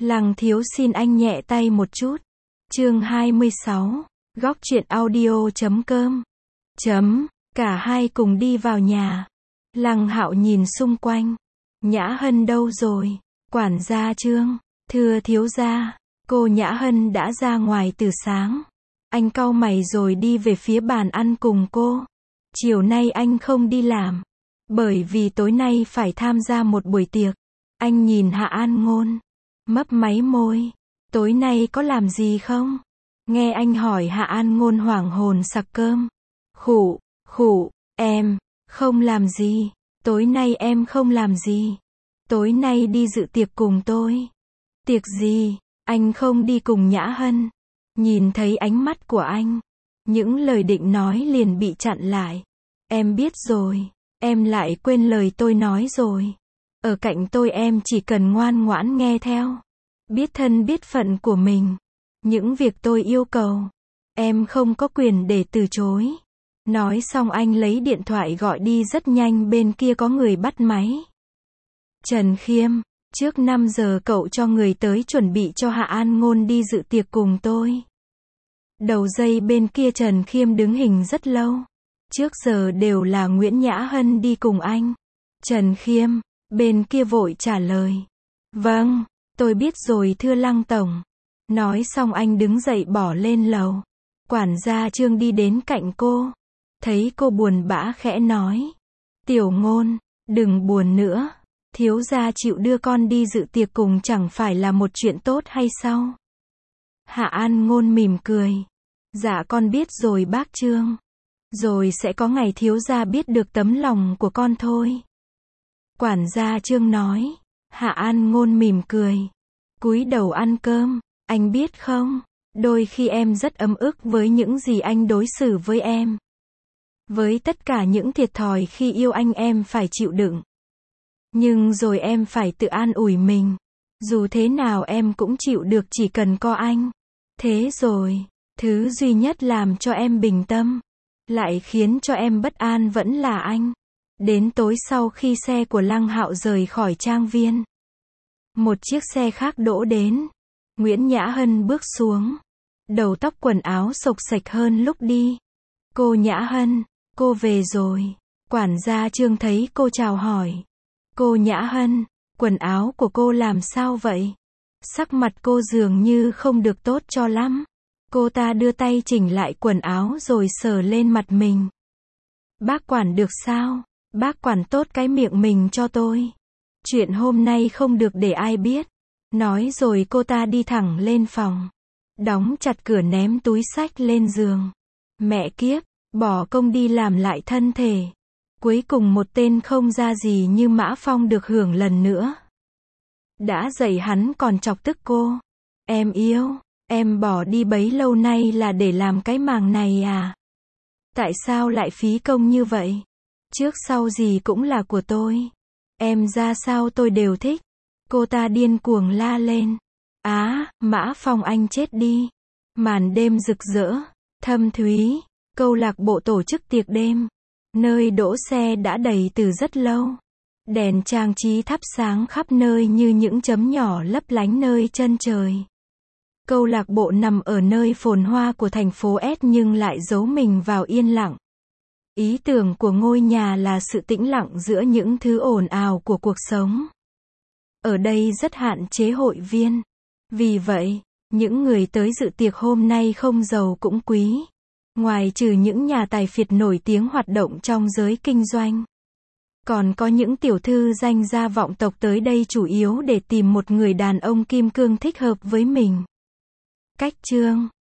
Lăng thiếu xin anh nhẹ tay một chút. Chương 26. Góc truyện audio.com. Cả hai cùng đi vào nhà. Lăng Hạo nhìn xung quanh. Nhã Hân đâu rồi? Quản gia Trương. Thưa thiếu gia, cô Nhã Hân đã ra ngoài từ sáng. Anh cau mày rồi đi về phía bàn ăn cùng cô. Chiều nay anh không đi làm, bởi vì tối nay phải tham gia một buổi tiệc. Anh nhìn Hạ An Ngôn, mấp máy môi. Tối nay có làm gì không? Nghe anh hỏi, Hạ An Ngôn hoảng hồn sặc cơm. Khụ, em không làm gì. Tối nay em không làm gì. Tối nay đi dự tiệc cùng tôi. Tiệc gì? Anh không đi cùng Nhã Hân. Nhìn thấy ánh mắt của anh, những lời định nói liền bị chặn lại. Em biết rồi, em lại quên lời tôi nói rồi. Ở cạnh tôi em chỉ cần ngoan ngoãn nghe theo. Biết thân biết phận của mình. Những việc tôi yêu cầu, em không có quyền để từ chối. Nói xong anh lấy điện thoại gọi đi rất nhanh, bên kia có người bắt máy. Trần Khiêm, trước 5 giờ cậu cho người tới chuẩn bị cho Hạ An Ngôn đi dự tiệc cùng tôi. Đầu dây bên kia Trần Khiêm đứng hình rất lâu. Trước giờ đều là Nguyễn Nhã Hân đi cùng anh. Trần Khiêm, bên kia vội trả lời. Vâng, tôi biết rồi thưa Lăng tổng. Nói xong anh đứng dậy bỏ lên lầu. Quản gia Trương đi đến cạnh cô. Thấy cô buồn bã khẽ nói. Tiểu Ngôn, đừng buồn nữa. Thiếu gia chịu đưa con đi dự tiệc cùng chẳng phải là một chuyện tốt hay sao? Hạ An Ngôn mỉm cười. Dạ con biết rồi bác Trương. Rồi sẽ có ngày thiếu gia biết được tấm lòng của con thôi. Quản gia Trương nói. Hạ An Ngôn mỉm cười. Cúi đầu ăn cơm. Anh biết không, đôi khi em rất ấm ức với những gì anh đối xử với em. Với tất cả những thiệt thòi khi yêu anh em phải chịu đựng. Nhưng rồi em phải tự an ủi mình. Dù thế nào em cũng chịu được chỉ cần có anh. Thế rồi, thứ duy nhất làm cho em bình tâm, lại khiến cho em bất an vẫn là anh. Đến tối sau khi xe của Lăng Hạo rời khỏi trang viên, một chiếc xe khác đỗ đến. Nguyễn Nhã Hân bước xuống. Đầu tóc quần áo xộc xệch hơn lúc đi. Cô Nhã Hân, cô về rồi. Quản gia Trương thấy cô chào hỏi. Cô Nhã Hân, quần áo của cô làm sao vậy? Sắc mặt cô dường như không được tốt cho lắm. Cô ta đưa tay chỉnh lại quần áo rồi sờ lên mặt mình. Bác quản được sao? Bác quản tốt cái miệng mình cho tôi. Chuyện hôm nay không được để ai biết. Nói rồi cô ta đi thẳng lên phòng. Đóng chặt cửa ném túi xách lên giường. Mẹ kiếp, bỏ công đi làm lại thân thể. Cuối cùng một tên không ra gì như Mã Phong được hưởng lần nữa. Đã dậy hắn còn chọc tức cô. Em yêu, em bỏ đi bấy lâu nay là để làm cái màng này à? Tại sao lại phí công như vậy? Trước sau gì cũng là của tôi. Em ra sao tôi đều thích. Cô ta điên cuồng la lên. Mã Phong anh chết đi. Màn đêm rực rỡ, thâm thúy, câu lạc bộ tổ chức tiệc đêm. Nơi đỗ xe đã đầy từ rất lâu. Đèn trang trí thắp sáng khắp nơi như những chấm nhỏ lấp lánh nơi chân trời. Câu lạc bộ nằm ở nơi phồn hoa của thành phố S nhưng lại giấu mình vào yên lặng. Ý tưởng của ngôi nhà là sự tĩnh lặng giữa những thứ ồn ào của cuộc sống. Ở đây rất hạn chế hội viên. Vì vậy, những người tới dự tiệc hôm nay không giàu cũng quý. Ngoài trừ những nhà tài phiệt nổi tiếng hoạt động trong giới kinh doanh, còn có những tiểu thư danh gia vọng tộc tới đây chủ yếu để tìm một người đàn ông kim cương thích hợp với mình. Cách chương